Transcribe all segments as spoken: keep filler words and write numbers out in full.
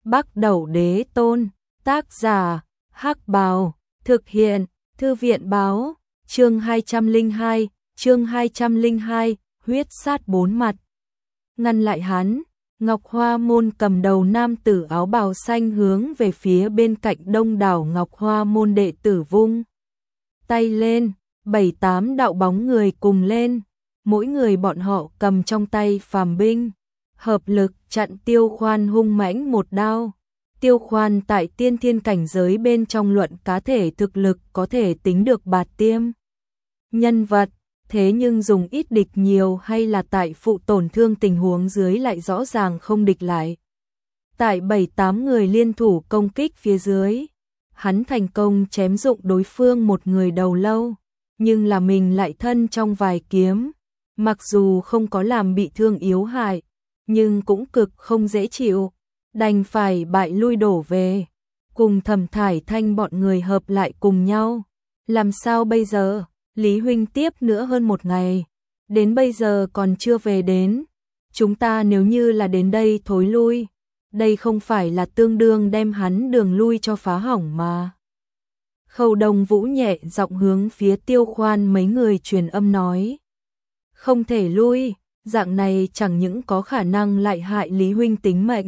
Bắc Đẩu Đế Tôn, tác giả, Hắc Bào, thực hiện, Thư viện báo, chương hai trăm lẻ hai, chương hai trăm lẻ hai, huyết sát bốn mặt. Ngăn lại hắn, Ngọc Hoa Môn cầm đầu nam tử áo bào xanh hướng về phía bên cạnh đông đảo Ngọc Hoa Môn đệ tử vung tay lên, bảy tám đạo bóng người cùng lên, mỗi người bọn họ cầm trong tay phàm binh, hợp lực chặn Tiêu Khoan hung mãnh một đao. Tiêu Khoan tại tiên thiên cảnh giới bên trong luận cá thể thực lực có thể tính được bạt tiêm nhân vật, thế nhưng dùng ít địch nhiều hay là tại phụ tổn thương tình huống dưới lại rõ ràng không địch lại. Tại bảy tám người liên thủ công kích phía dưới, hắn thành công chém dụng đối phương một người đầu lâu, nhưng là mình lại thân trong vài kiếm, mặc dù không có làm bị thương yếu hại, nhưng cũng cực không dễ chịu, đành phải bại lui đổ về, cùng Thẩm Thải Thanh bọn người hợp lại cùng nhau. Làm sao bây giờ? Lý huynh tiếp nữa hơn một ngày, đến bây giờ còn chưa về đến, chúng ta nếu như là đến đây thối lui, đây không phải là tương đương đem hắn đường lui cho phá hỏng mà. Khâu Đông Vũ nhẹ giọng hướng phía Tiêu Khoan mấy người truyền âm nói, không thể lui, dạng này chẳng những có khả năng lại hại Lý huynh tính mệnh,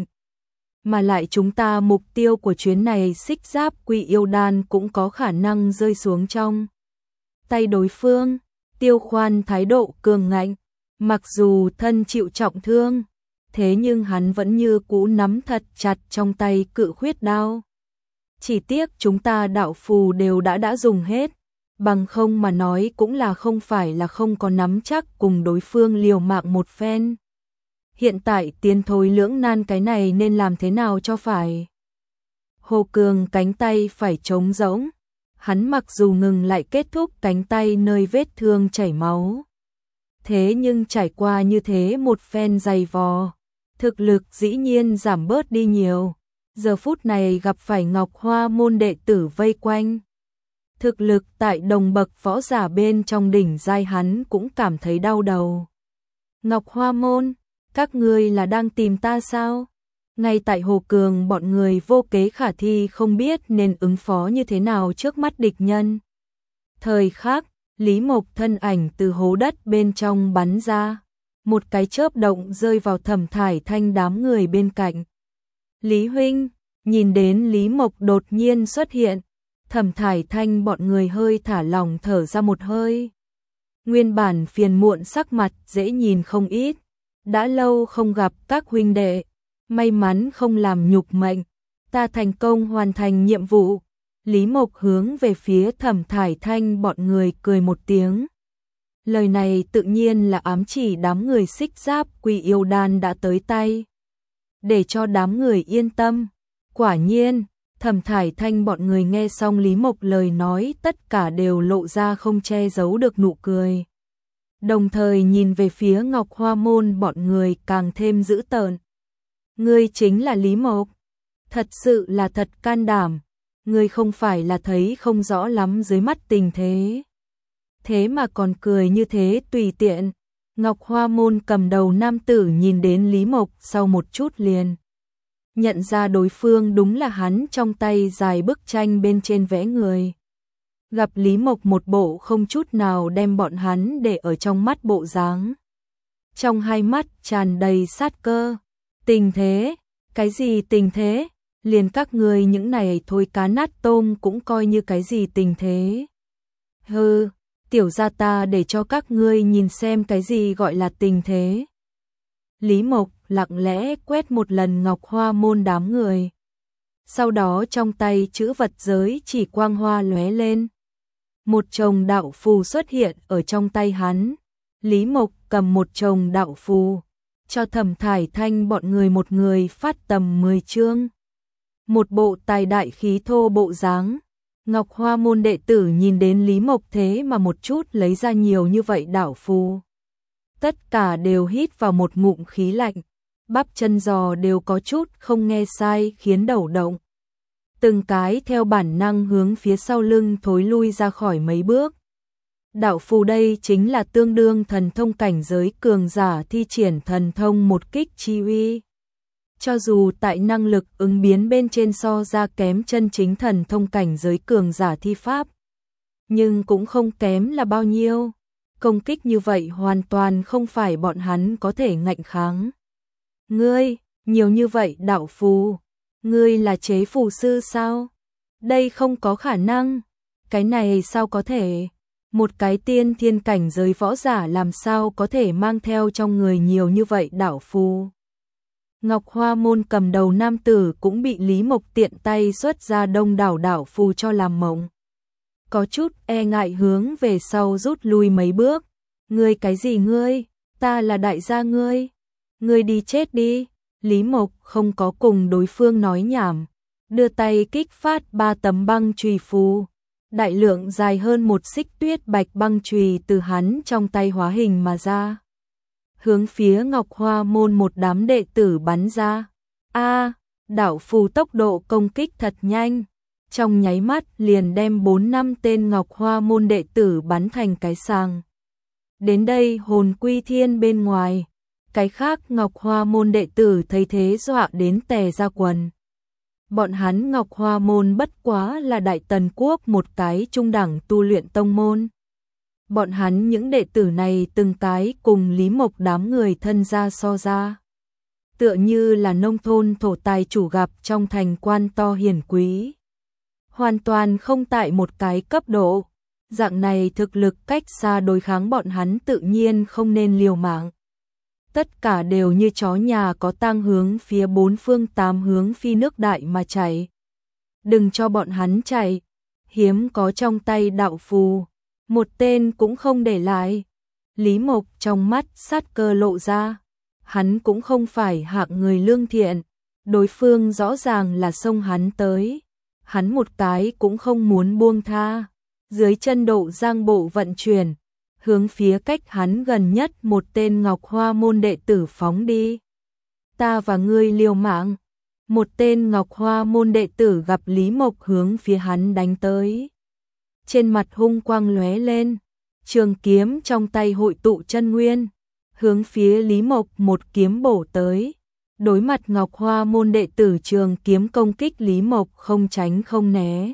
mà lại chúng ta mục tiêu của chuyến này Xích Giáp Quy Yêu Đan cũng có khả năng rơi xuống trong tay đối phương. Tiêu Khoan thái độ cường ngạnh, mặc dù thân chịu trọng thương, thế nhưng hắn vẫn như cũ nắm thật chặt trong tay cự khuyết đao. Chỉ tiếc chúng ta đạo phù đều đã đã dùng hết, bằng không mà nói cũng là không phải là không có nắm chắc cùng đối phương liều mạng một phen. Hiện tại tiến thối lưỡng nan cái này nên làm thế nào cho phải. Hồ Cường cánh tay phải trống rỗng, hắn mặc dù ngừng lại kết thúc cánh tay nơi vết thương chảy máu. Thế nhưng trải qua như thế một phen dày vò, thực lực dĩ nhiên giảm bớt đi nhiều. Giờ phút này gặp phải Ngọc Hoa Môn đệ tử vây quanh. Thực lực tại đồng bậc võ giả bên trong đỉnh giai hắn cũng cảm thấy đau đầu. Ngọc Hoa Môn, các ngươi là đang tìm ta sao? Ngay tại Hồ Cường bọn người vô kế khả thi không biết nên ứng phó như thế nào trước mắt địch nhân. Thời khắc, Lý Mộc thân ảnh từ hố đất bên trong bắn ra, một cái chớp động rơi vào Thẩm Thải Thanh đám người bên cạnh. Lý huynh, nhìn đến Lý Mộc đột nhiên xuất hiện, Thẩm Thải Thanh bọn người hơi thả lỏng thở ra một hơi. Nguyên bản phiền muộn sắc mặt dễ nhìn không ít, đã lâu không gặp các huynh đệ, may mắn không làm nhục mệnh, ta thành công hoàn thành nhiệm vụ. Lý Mộc hướng về phía Thẩm Thải Thanh bọn người cười một tiếng. Lời này tự nhiên là ám chỉ đám người Xích Giáp Quy Yêu Đan đã tới tay, để cho đám người yên tâm. Quả nhiên, Thẩm Thải Thanh bọn người nghe xong Lý Mộc lời nói tất cả đều lộ ra không che giấu được nụ cười. Đồng thời nhìn về phía Ngọc Hoa Môn bọn người càng thêm dữ tợn. Ngươi chính là Lý Mộc, thật sự là thật can đảm, ngươi không phải là thấy không rõ lắm dưới mắt tình thế. Thế mà còn cười như thế tùy tiện. Ngọc Hoa Môn cầm đầu nam tử nhìn đến Lý Mộc sau một chút liền nhận ra đối phương đúng là hắn trong tay dài bức tranh bên trên vẽ người. Gặp Lý Mộc một bộ không chút nào đem bọn hắn để ở trong mắt bộ dáng. Trong hai mắt tràn đầy sát cơ. Tình thế? Cái gì tình thế? Liền các ngươi những này thôi cá nát tôm cũng coi như cái gì tình thế? Hừ, tiểu gia ta để cho các ngươi nhìn xem cái gì gọi là tình thế. Lý Mộc lặng lẽ quét một lần Ngọc Hoa Môn đám người. Sau đó trong tay chữ vật giới chỉ quang hoa lóe lên. Một chồng đạo phù xuất hiện ở trong tay hắn. Lý Mộc cầm một chồng đạo phù, cho Thẩm Thải Thanh bọn người một người phát tầm mười chương. Một bộ tài đại khí thô bộ dáng. Ngọc Hoa Môn đệ tử nhìn đến Lý Mộc thế mà một chút lấy ra nhiều như vậy đạo phù. Tất cả đều hít vào một ngụm khí lạnh, bắp chân giò đều có chút không nghe sai khiến đầu động. Từng cái theo bản năng hướng phía sau lưng thối lui ra khỏi mấy bước. Đạo phù đây chính là tương đương thần thông cảnh giới cường giả thi triển thần thông một kích chi uy. Cho dù tại năng lực ứng biến bên trên so ra kém chân chính thần thông cảnh giới cường giả thi pháp, nhưng cũng không kém là bao nhiêu. Công kích như vậy hoàn toàn không phải bọn hắn có thể ngạnh kháng. Ngươi, nhiều như vậy đạo phù, ngươi là chế phù sư sao? Đây không có khả năng, cái này sao có thể? Một cái tiên thiên cảnh giới võ giả làm sao có thể mang theo trong người nhiều như vậy đạo phù? Ngọc Hoa Môn cầm đầu nam tử cũng bị Lý Mộc tiện tay xuất ra đông đảo đạo phù cho làm mộng. Có chút e ngại hướng về sau rút lui mấy bước. Ngươi cái gì ngươi? Ta là đại gia ngươi. Ngươi đi chết đi. Lý Mộc không có cùng đối phương nói nhảm, đưa tay kích phát ba tấm băng chùy phù. Đại lượng dài hơn một xích tuyết bạch băng chùy từ hắn trong tay hóa hình mà ra, hướng phía Ngọc Hoa Môn một đám đệ tử bắn ra. A, đạo phù tốc độ công kích thật nhanh, trong nháy mắt liền đem bốn năm tên Ngọc Hoa Môn đệ tử bắn thành cái sàng. Đến đây hồn quy thiên bên ngoài, cái khác Ngọc Hoa Môn đệ tử thấy thế dọa đến tè ra quần. Bọn hắn Ngọc Hoa Môn bất quá là Đại Tần Quốc một cái trung đẳng tu luyện tông môn. Bọn hắn những đệ tử này từng cái cùng Lý Mộc đám người thân gia so ra, tựa như là nông thôn thổ tài chủ gặp trong thành quan to hiển quý, hoàn toàn không tại một cái cấp độ. Dạng này thực lực cách xa đối kháng bọn hắn tự nhiên không nên liều mạng. Tất cả đều như chó nhà có tang hướng phía bốn phương tám hướng phi nước đại mà chạy. Đừng cho bọn hắn chạy, hiếm có trong tay đạo phù, một tên cũng không để lại. Lý Mộc trong mắt sát cơ lộ ra, hắn cũng không phải hạng người lương thiện, đối phương rõ ràng là xông hắn tới, hắn một cái cũng không muốn buông tha. Dưới chân độ giang bộ vận chuyển, hướng phía cách hắn gần nhất một tên Ngọc Hoa Môn đệ tử phóng đi. Ta và ngươi liều mạng. Một tên Ngọc Hoa Môn đệ tử gặp Lý Mộc hướng phía hắn đánh tới. Trên mặt hung quang lóe lên, trường kiếm trong tay hội tụ chân nguyên, hướng phía Lý Mộc một kiếm bổ tới. Đối mặt Ngọc Hoa Môn đệ tử trường kiếm công kích, Lý Mộc không tránh không né.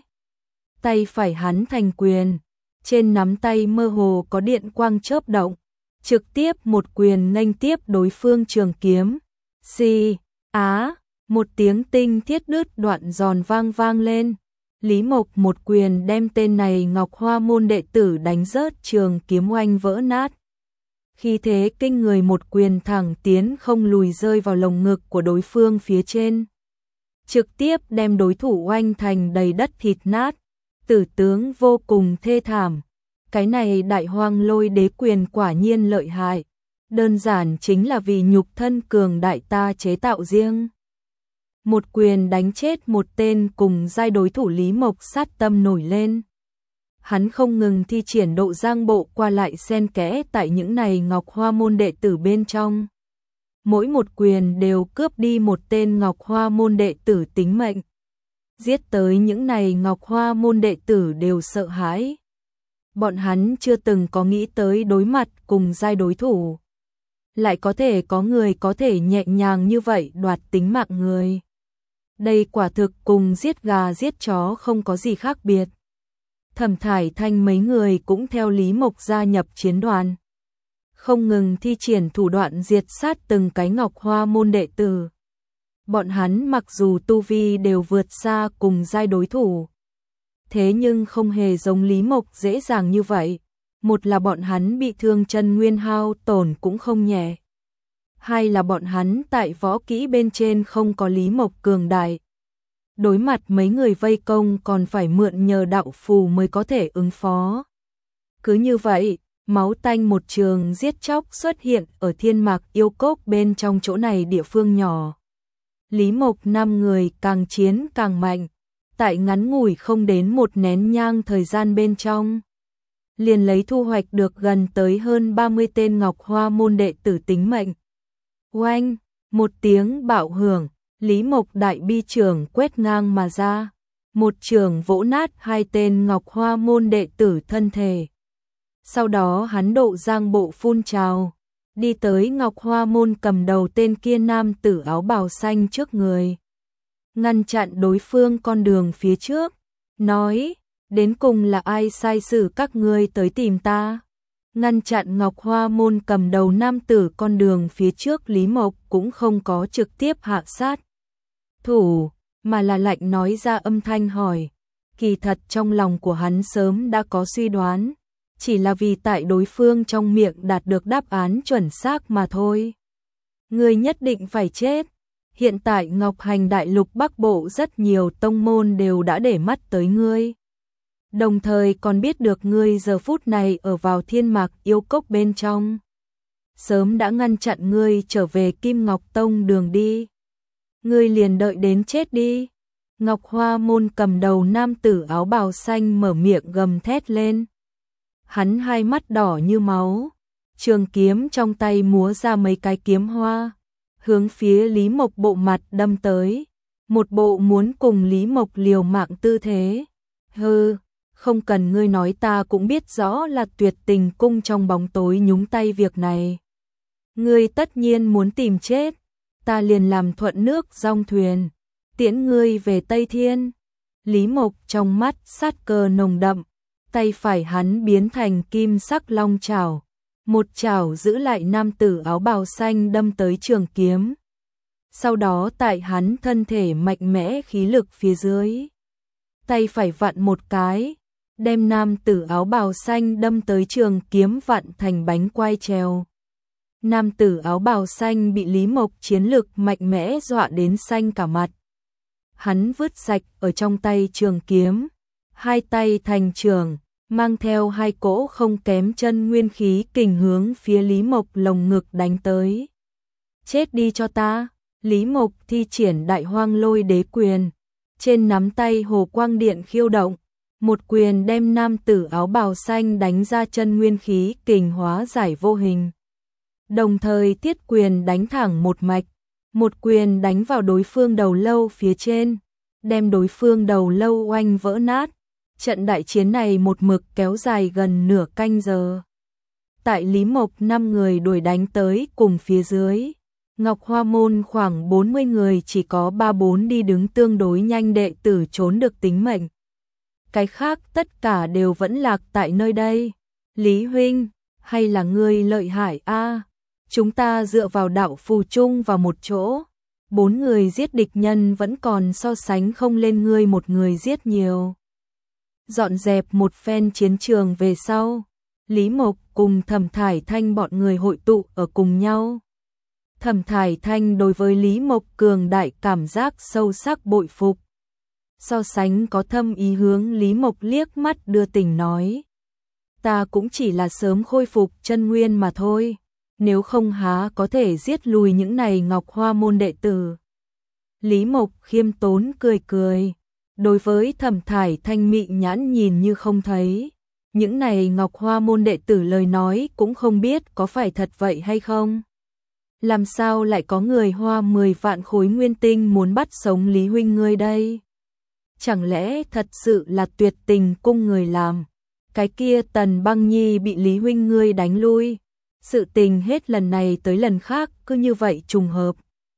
Tay phải hắn thành quyền, trên nắm tay mơ hồ có điện quang chớp động, trực tiếp một quyền nghênh tiếp đối phương trường kiếm. Xì, á, một tiếng tinh thiết đứt đoạn giòn vang vang lên. Lý Mộc một quyền đem tên này Ngọc Hoa Môn đệ tử đánh rớt, trường kiếm oanh vỡ nát. Khi thế kinh người một quyền thẳng tiến không lùi rơi vào lồng ngực của đối phương phía trên, trực tiếp đem đối thủ oanh thành đầy đất thịt nát. Tử tướng vô cùng thê thảm. Cái này Đại Hoang Lôi Đế quyền quả nhiên lợi hại, đơn giản chính là vì nhục thân cường đại ta chế tạo riêng. Một quyền đánh chết một tên cùng giai đối thủ, Lý Mộc sát tâm nổi lên. Hắn không ngừng thi triển độ giang bộ qua lại xen kẽ tại những này Ngọc Hoa Môn đệ tử bên trong. Mỗi một quyền đều cướp đi một tên Ngọc Hoa Môn đệ tử tính mệnh. Giết tới những này Ngọc Hoa Môn đệ tử đều sợ hãi. Bọn hắn chưa từng có nghĩ tới đối mặt cùng giai đối thủ, lại có thể có người có thể nhẹ nhàng như vậy đoạt tính mạng người. Đây quả thực cùng giết gà giết chó không có gì khác biệt. Thẩm Thải Thanh mấy người cũng theo Lý Mộc gia nhập chiến đoàn, không ngừng thi triển thủ đoạn diệt sát từng cái Ngọc Hoa Môn đệ tử. Bọn hắn mặc dù tu vi đều vượt xa cùng giai đối thủ, thế nhưng không hề giống Lý Mộc dễ dàng như vậy. Một là bọn hắn bị thương chân nguyên hao tổn cũng không nhẹ. Hai là bọn hắn tại võ kỹ bên trên không có Lý Mộc cường đại. Đối mặt mấy người vây công còn phải mượn nhờ đạo phù mới có thể ứng phó. Cứ như vậy, máu tanh một trường giết chóc xuất hiện ở Thiên Mạc Yêu Cốc bên trong chỗ này địa phương nhỏ. Lý Mộc năm người càng chiến càng mạnh, tại ngắn ngủi không đến một nén nhang thời gian bên trong, liền lấy thu hoạch được gần tới hơn ba mươi tên Ngọc Hoa Môn đệ tử tính mệnh. Oanh, một tiếng bạo hưởng, Lý Mộc đại bi trường quét ngang mà ra, một trường vỗ nát hai tên Ngọc Hoa Môn đệ tử thân thể. Sau đó hắn độ giang bộ phun trào, đi tới Ngọc Hoa môn cầm đầu tên kia nam tử áo bào xanh trước người, ngăn chặn đối phương con đường phía trước, nói, đến cùng là ai sai xử các ngươi tới tìm ta? Ngăn chặn Ngọc Hoa môn cầm đầu nam tử con đường phía trước, Lý Mộc cũng không có trực tiếp hạ sát thủ, mà là lạnh nói ra âm thanh hỏi. Kỳ thật trong lòng của hắn sớm đã có suy đoán, chỉ là vì tại đối phương trong miệng đạt được đáp án chuẩn xác mà thôi. Ngươi nhất định phải chết. Hiện tại Ngọc Hành Đại Lục Bắc Bộ rất nhiều tông môn đều đã để mắt tới ngươi. Đồng thời còn biết được ngươi giờ phút này ở vào Thiên Mạc Yêu Cốc bên trong. Sớm đã ngăn chặn ngươi trở về Kim Ngọc Tông đường đi. Ngươi liền đợi đến chết đi. Ngọc Hoa môn cầm đầu nam tử áo bào xanh mở miệng gầm thét lên. Hắn hai mắt đỏ như máu, trường kiếm trong tay múa ra mấy cái kiếm hoa, hướng phía Lý Mộc bộ mặt đâm tới, một bộ muốn cùng Lý Mộc liều mạng tư thế. Hừ, không cần ngươi nói ta cũng biết rõ là Tuyệt Tình cung trong bóng tối nhúng tay việc này. Ngươi tất nhiên muốn tìm chết, ta liền làm thuận nước dong thuyền, tiễn ngươi về Tây Thiên. Lý Mộc trong mắt sát cơ nồng đậm, tay phải hắn biến thành kim sắc long chảo, một chảo giữ lại nam tử áo bào xanh đâm tới trường kiếm. Sau đó tại hắn thân thể mạnh mẽ khí lực phía dưới, tay phải vặn một cái, đem nam tử áo bào xanh đâm tới trường kiếm vặn thành bánh quai trèo. Nam tử áo bào xanh bị Lý Mộc chiến lực mạnh mẽ dọa đến xanh cả mặt. Hắn vứt sạch ở trong tay trường kiếm, hai tay thành trường, mang theo hai cỗ không kém chân nguyên khí kình hướng phía Lý Mộc lồng ngực đánh tới. Chết đi cho ta. Lý Mộc thi triển Đại Hoang Lôi Đế quyền, trên nắm tay hồ quang điện khiêu động, một quyền đem nam tử áo bào xanh đánh ra chân nguyên khí kình hóa giải vô hình. Đồng thời tiết quyền đánh thẳng một mạch, một quyền đánh vào đối phương đầu lâu phía trên, đem đối phương đầu lâu oanh vỡ nát. Trận đại chiến này một mực kéo dài gần nửa canh giờ. Tại Lý Mộc năm người đuổi đánh tới cùng phía dưới, Ngọc Hoa môn khoảng bốn mươi người chỉ có ba bốn đi đứng tương đối nhanh đệ tử trốn được tính mệnh. Cái khác tất cả đều vẫn lạc tại nơi đây. Lý huynh, hay là ngươi lợi hại a? Chúng ta dựa vào đạo phù chung vào một chỗ, bốn người giết địch nhân vẫn còn so sánh không lên ngươi một người giết nhiều. Dọn dẹp một phen chiến trường về sau, Lý Mộc cùng Thẩm Thải Thanh bọn người hội tụ ở cùng nhau. Thẩm Thải Thanh đối với Lý Mộc cường đại cảm giác sâu sắc bội phục. So sánh có thâm ý hướng Lý Mộc liếc mắt đưa tình nói. Ta cũng chỉ là sớm khôi phục chân nguyên mà thôi, nếu không há có thể giết lùi những này Ngọc Hoa môn đệ tử. Lý Mộc khiêm tốn cười cười, đối với Thẩm Thải Thanh mị nhãn nhìn như không thấy. Những này Ngọc Hoa môn đệ tử lời nói cũng không biết có phải thật vậy hay không. Làm sao lại có người hoa mười vạn khối nguyên tinh muốn bắt sống Lý huynh ngươi đây? Chẳng lẽ thật sự là Tuyệt Tình cung người làm? Cái kia Tần Băng Nhi bị Lý huynh ngươi đánh lui. Sự tình hết lần này tới lần khác cứ như vậy trùng hợp.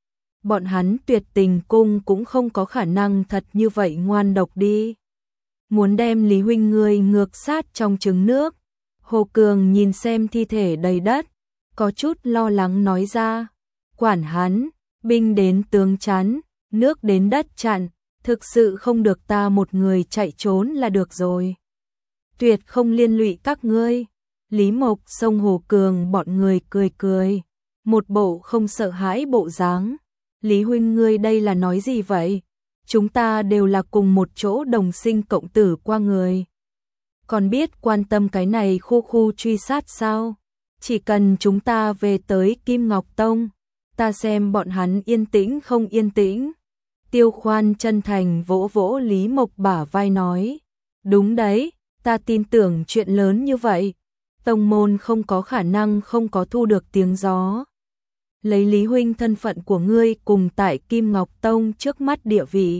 Bọn hắn Tuyệt Tình cung cũng không có khả năng thật như vậy ngoan độc đi. Muốn đem Lý huynh ngươi ngược sát trong trứng nước. Hồ Cường nhìn xem thi thể đầy đất, có chút lo lắng nói ra. Quản hắn, binh đến tướng chắn, nước đến đất chặn, thực sự không được ta một người chạy trốn là được rồi. Tuyệt không liên lụy các ngươi. Lý Mộc xông Hồ Cường bọn người cười cười, một bộ không sợ hãi bộ dáng. Lý huynh ngươi đây là nói gì vậy? Chúng ta đều là cùng một chỗ đồng sinh cộng tử qua người. Còn biết quan tâm cái này khu khu truy sát sao? Chỉ cần chúng ta về tới Kim Ngọc Tông, ta xem bọn hắn yên tĩnh không yên tĩnh. Tiêu Khoan chân thành vỗ vỗ Lý Mộc bả vai nói. Đúng đấy, ta tin tưởng chuyện lớn như vậy. Tông môn không có khả năng không có thu được tiếng gió. Lấy Lý huynh thân phận của ngươi cùng tại Kim Ngọc Tông trước mắt địa vị.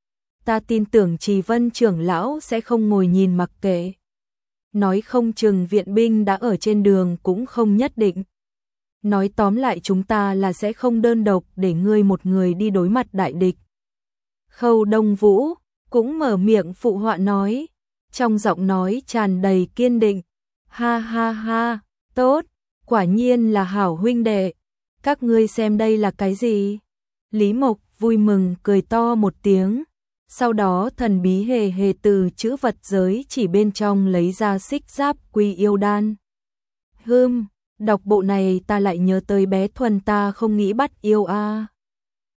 Ta tin tưởng Trì Vân trưởng lão sẽ không ngồi nhìn mặc kệ. Nói không chừng viện binh đã ở trên đường cũng không nhất định. nói tóm lại chúng ta là sẽ không đơn độc để ngươi một người đi đối mặt đại địch. Khâu Đông Vũ cũng mở miệng phụ họa nói, trong giọng nói tràn đầy kiên định. Ha ha ha, tốt, quả nhiên là hảo huynh đệ. Các ngươi xem đây là cái gì? Lý Mộc vui mừng cười to một tiếng, sau đó thần bí hề hề từ chữ vật giới chỉ bên trong lấy ra xích giáp quy yêu đan. Hừm, đọc bộ này ta lại nhớ tới bé Thuần ta không nghĩ bắt yêu a. À.